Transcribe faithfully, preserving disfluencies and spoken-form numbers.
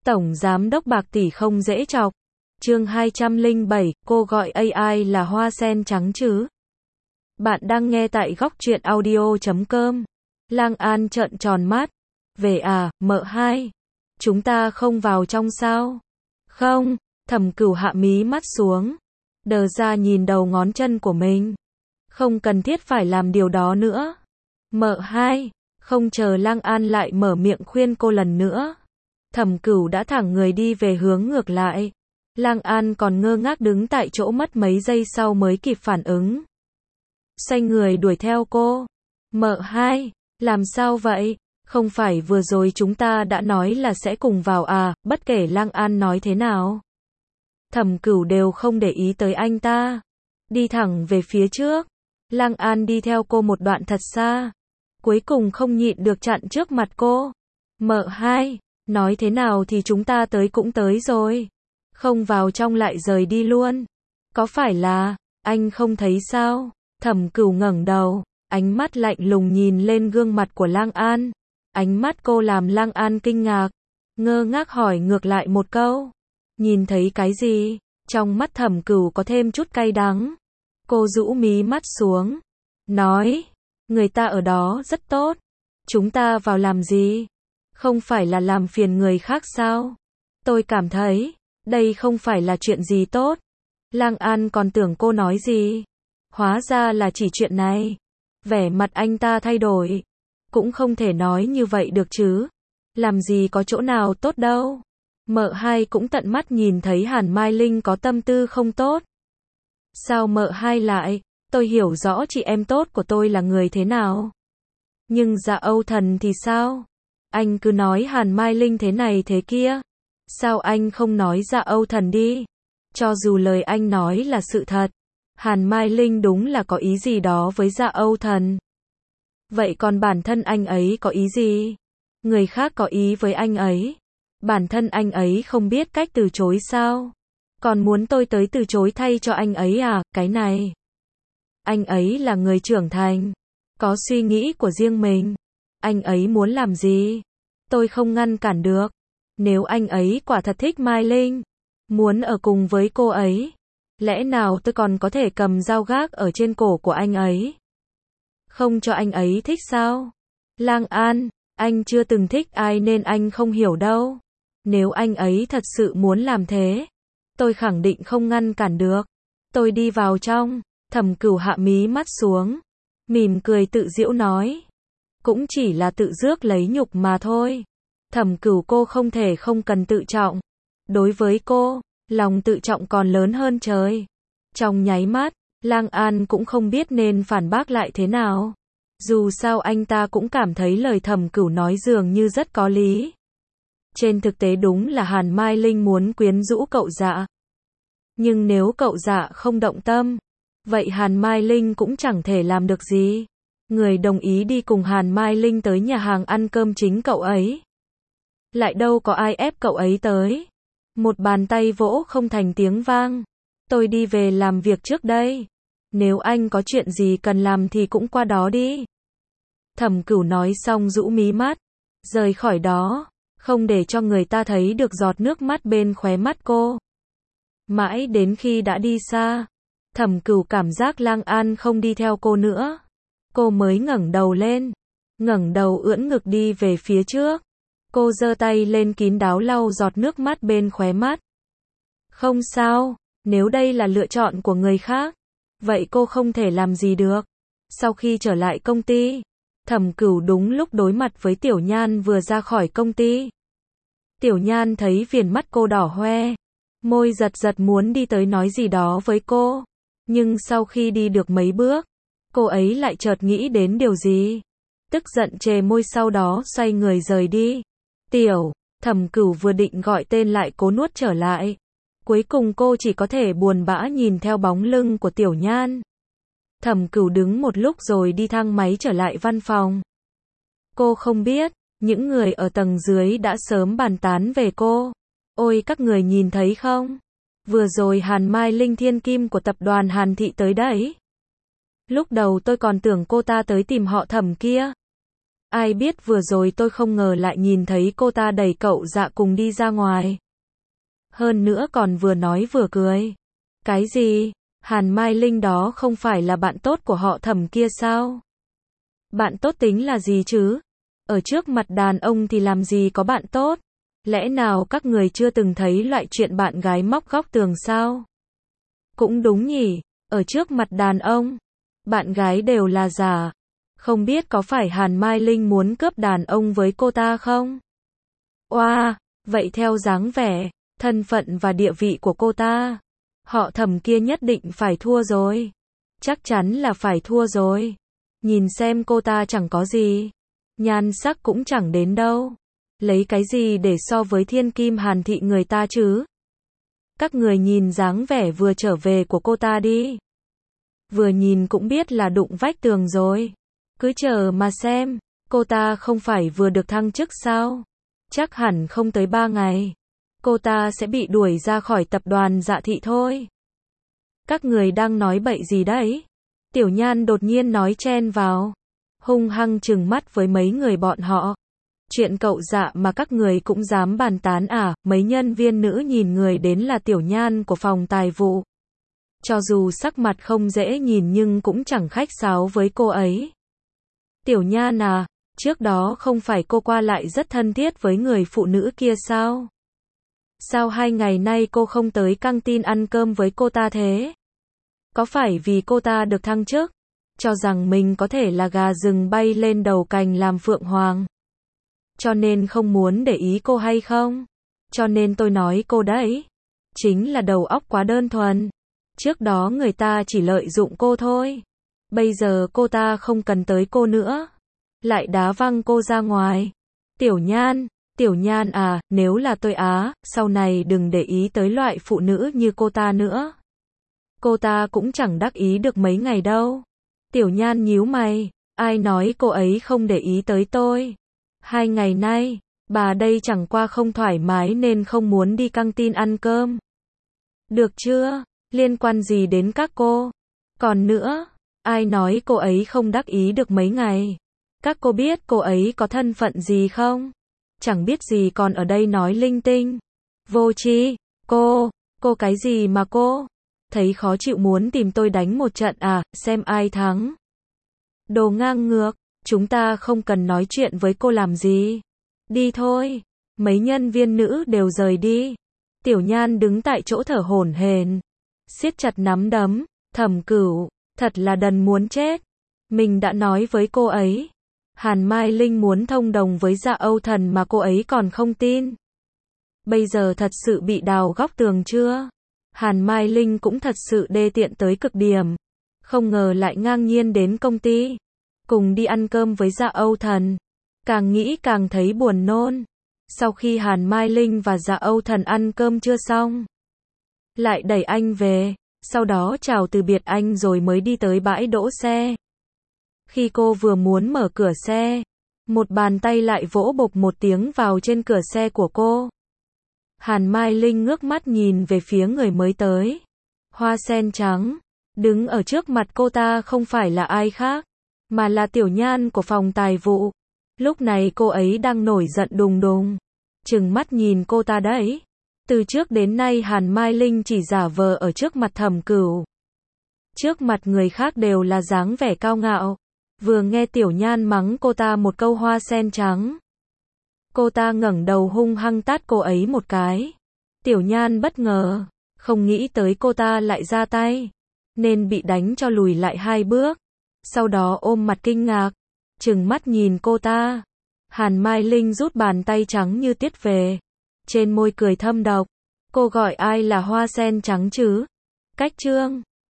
Tổng giám đốc bạc tỷ không dễ chọc. Chương hai trăm lẻ bảy, cô gọi a i là hoa sen trắng chứ? Bạn đang nghe tại góc truyện audio chấm com. Lang An trợn tròn mắt. Về à, mợ hai. Chúng ta không vào trong sao? Không, Thẩm Cửu hạ mí mắt xuống. Đờ ra nhìn đầu ngón chân của mình. Không cần thiết phải làm điều đó nữa. Mợ hai, không chờ Lang An lại mở miệng khuyên cô lần nữa. Thẩm Cửu đã thẳng người đi về hướng ngược lại. Lang An còn ngơ ngác đứng tại chỗ mất mấy giây sau mới kịp phản ứng. Xoay người đuổi theo cô. Mợ hai, làm sao vậy? Không phải vừa rồi chúng ta đã nói là sẽ cùng vào à, bất kể Lang An nói thế nào. Thẩm Cửu đều không để ý tới anh ta. Đi thẳng về phía trước. Lang An đi theo cô một đoạn thật xa. Cuối cùng không nhịn được chặn trước mặt cô. Mợ hai, nói thế nào thì chúng ta tới cũng tới rồi. Không vào trong lại rời đi luôn. Có phải là, anh không thấy sao? Thẩm Cửu ngẩng đầu, ánh mắt lạnh lùng nhìn lên gương mặt của Lang An. Ánh mắt cô làm Lang An kinh ngạc, ngơ ngác hỏi ngược lại một câu. Nhìn thấy cái gì? Trong mắt Thẩm Cửu có thêm chút cay đắng. Cô rũ mí mắt xuống, nói, người ta ở đó rất tốt. Chúng ta vào làm gì? Không phải là làm phiền người khác sao? Tôi cảm thấy, đây không phải là chuyện gì tốt. Lang An còn tưởng cô nói gì. Hóa ra là chỉ chuyện này. Vẻ mặt anh ta thay đổi. Cũng không thể nói như vậy được chứ. Làm gì có chỗ nào tốt đâu. Mợ hai cũng tận mắt nhìn thấy Hàn Mai Linh có tâm tư không tốt. Sao mợ hai lại? Tôi hiểu rõ chị em tốt của tôi là người thế nào. Nhưng Dạ Âu Thần thì sao? Anh cứ nói Hàn Mai Linh thế này thế kia. Sao anh không nói Dạ Âu Thần đi? Cho dù lời anh nói là sự thật, Hàn Mai Linh đúng là có ý gì đó với Dạ Âu Thần. Vậy còn bản thân anh ấy có ý gì? Người khác có ý với anh ấy. Bản thân anh ấy không biết cách từ chối sao? Còn muốn tôi tới từ chối thay cho anh ấy à? Cái này. Anh ấy là người trưởng thành, có suy nghĩ của riêng mình. Anh ấy muốn làm gì? Tôi không ngăn cản được. Nếu anh ấy quả thật thích Mai Linh, muốn ở cùng với cô ấy, lẽ nào tôi còn có thể cầm dao gác ở trên cổ của anh ấy? Không cho anh ấy thích sao? Lang An, anh chưa từng thích ai nên anh không hiểu đâu. Nếu anh ấy thật sự muốn làm thế, tôi khẳng định không ngăn cản được. Tôi đi vào trong. Thẩm Cửu hạ mí mắt xuống, mỉm cười tự giễu nói. Cũng chỉ là tự rước lấy nhục mà thôi. Thẩm Cửu cô không thể không cần tự trọng. Đối với cô, lòng tự trọng còn lớn hơn trời. Trong nháy mắt, Lang An cũng không biết nên phản bác lại thế nào. Dù sao anh ta cũng cảm thấy lời Thẩm Cửu nói dường như rất có lý. Trên thực tế đúng là Hàn Mai Linh muốn quyến rũ cậu Dạ. Nhưng nếu cậu Dạ không động tâm, vậy Hàn Mai Linh cũng chẳng thể làm được gì. Người đồng ý đi cùng Hàn Mai Linh tới nhà hàng ăn cơm chính cậu ấy. Lại đâu có ai ép cậu ấy tới. Một bàn tay vỗ không thành tiếng vang. Tôi đi về làm việc trước đây. Nếu anh có chuyện gì cần làm thì cũng qua đó đi. Thẩm Cửu nói xong rũ mí mắt, rời khỏi đó, không để cho người ta thấy được giọt nước mắt bên khóe mắt cô. Mãi đến khi đã đi xa, Thẩm Cửu cảm giác Lang An không đi theo cô nữa. Cô mới ngẩng đầu lên, ngẩng đầu ưỡn ngực đi về phía trước. Cô giơ tay lên kín đáo lau giọt nước mắt bên khóe mắt. Không sao, nếu đây là lựa chọn của người khác, vậy cô không thể làm gì được. Sau khi trở lại công ty, Thẩm Cửu đúng lúc đối mặt với Tiểu Nhan vừa ra khỏi công ty. Tiểu Nhan thấy viền mắt cô đỏ hoe, môi giật giật muốn đi tới nói gì đó với cô. Nhưng sau khi đi được mấy bước, cô ấy lại chợt nghĩ đến điều gì. Tức giận chề môi sau đó xoay người rời đi. Tiểu, Thẩm Cửu vừa định gọi tên lại cố nuốt trở lại. Cuối cùng cô chỉ có thể buồn bã nhìn theo bóng lưng của Tiểu Nhan. Thẩm Cửu đứng một lúc rồi đi thang máy trở lại văn phòng. Cô không biết, những người ở tầng dưới đã sớm bàn tán về cô. Ôi các người nhìn thấy không? Vừa rồi Hàn Mai Linh thiên kim của tập đoàn Hàn Thị tới đấy. Lúc đầu tôi còn tưởng cô ta tới tìm họ Thẩm kia. Ai biết vừa rồi tôi không ngờ lại nhìn thấy cô ta đẩy cậu Dạ cùng đi ra ngoài. Hơn nữa còn vừa nói vừa cười. Cái gì? Hàn Mai Linh đó không phải là bạn tốt của họ Thẩm kia sao? Bạn tốt tính là gì chứ? Ở trước mặt đàn ông thì làm gì có bạn tốt? Lẽ nào các người chưa từng thấy loại chuyện bạn gái móc góc tường sao? Cũng đúng nhỉ, ở trước mặt đàn ông, bạn gái đều là giả. Không biết có phải Hàn Mai Linh muốn cướp đàn ông với cô ta không? Oa, wow, vậy theo dáng vẻ, thân phận và địa vị của cô ta, họ Thẩm kia nhất định phải thua rồi. Chắc chắn là phải thua rồi. Nhìn xem cô ta chẳng có gì. Nhan sắc cũng chẳng đến đâu. Lấy cái gì để so với thiên kim Hàn thị người ta chứ? Các người nhìn dáng vẻ vừa trở về của cô ta đi. Vừa nhìn cũng biết là đụng vách tường rồi. Cứ chờ mà xem, cô ta không phải vừa được thăng chức sao? Chắc hẳn không tới ba ngày, cô ta sẽ bị đuổi ra khỏi tập đoàn Dạ thị thôi. Các người đang nói bậy gì đấy? Tiểu Nhan đột nhiên nói chen vào, hung hăng trừng mắt với mấy người bọn họ. Chuyện cậu Dạ mà các người cũng dám bàn tán à? Mấy nhân viên nữ nhìn người đến là Tiểu Nhan của phòng tài vụ. Cho dù sắc mặt không dễ nhìn nhưng cũng chẳng khách sáo với cô ấy. Tiểu Nhan à, trước đó không phải cô qua lại rất thân thiết với người phụ nữ kia sao? Sao hai ngày nay cô không tới căng tin ăn cơm với cô ta thế? Có phải vì cô ta được thăng chức, cho rằng mình có thể là gà rừng bay lên đầu cành làm phượng hoàng, cho nên không muốn để ý cô hay không? Cho nên tôi nói cô đấy, chính là đầu óc quá đơn thuần. Trước đó người ta chỉ lợi dụng cô thôi. Bây giờ cô ta không cần tới cô nữa, lại đá văng cô ra ngoài. Tiểu Nhan, Tiểu Nhan à, nếu là tôi á, sau này đừng để ý tới loại phụ nữ như cô ta nữa. Cô ta cũng chẳng đắc ý được mấy ngày đâu. Tiểu Nhan nhíu mày, ai nói cô ấy không để ý tới tôi? Hai ngày nay, bà đây chẳng qua không thoải mái nên không muốn đi căng tin ăn cơm. Được chưa? Liên quan gì đến các cô? Còn nữa, ai nói cô ấy không đắc ý được mấy ngày? Các cô biết cô ấy có thân phận gì không? Chẳng biết gì còn ở đây nói linh tinh. Vô tri, cô, cô cái gì mà cô? Thấy khó chịu muốn tìm tôi đánh một trận à, xem ai thắng. Đồ ngang ngược, chúng ta không cần nói chuyện với cô làm gì. Đi thôi. Mấy nhân viên nữ đều rời đi. Tiểu Nhan đứng tại chỗ thở hổn hển, siết chặt nắm đấm. Thẩm Cửu, thật là đần muốn chết. Mình đã nói với cô ấy, Hàn Mai Linh muốn thông đồng với Dạ Âu Thần mà cô ấy còn không tin. Bây giờ thật sự bị đào góc tường chưa? Hàn Mai Linh cũng thật sự đê tiện tới cực điểm. Không ngờ lại ngang nhiên đến công ty, cùng đi ăn cơm với Dạ Âu Thần. Càng nghĩ càng thấy buồn nôn. Sau khi Hàn Mai Linh và Dạ Âu Thần ăn cơm chưa xong, lại đẩy anh về, sau đó chào từ biệt anh rồi mới đi tới bãi đỗ xe. Khi cô vừa muốn mở cửa xe, một bàn tay lại vỗ bộp một tiếng vào trên cửa xe của cô. Hàn Mai Linh ngước mắt nhìn về phía người mới tới. Hoa sen trắng, đứng ở trước mặt cô ta không phải là ai khác, mà là Tiểu Nhan của phòng tài vụ. Lúc này cô ấy đang nổi giận đùng đùng, trừng mắt nhìn cô ta đấy. Từ trước đến nay Hàn Mai Linh chỉ giả vờ ở trước mặt Thẩm Cửu. Trước mặt người khác đều là dáng vẻ cao ngạo. Vừa nghe Tiểu Nhan mắng cô ta một câu hoa sen trắng, cô ta ngẩng đầu hung hăng tát cô ấy một cái. Tiểu Nhan bất ngờ, không nghĩ tới cô ta lại ra tay, nên bị đánh cho lùi lại hai bước. Sau đó ôm mặt kinh ngạc, trừng mắt nhìn cô ta. Hàn Mai Linh rút bàn tay trắng như tiết về, trên môi cười thâm độc. Cô gọi ai là hoa sen trắng chứ? Cách chương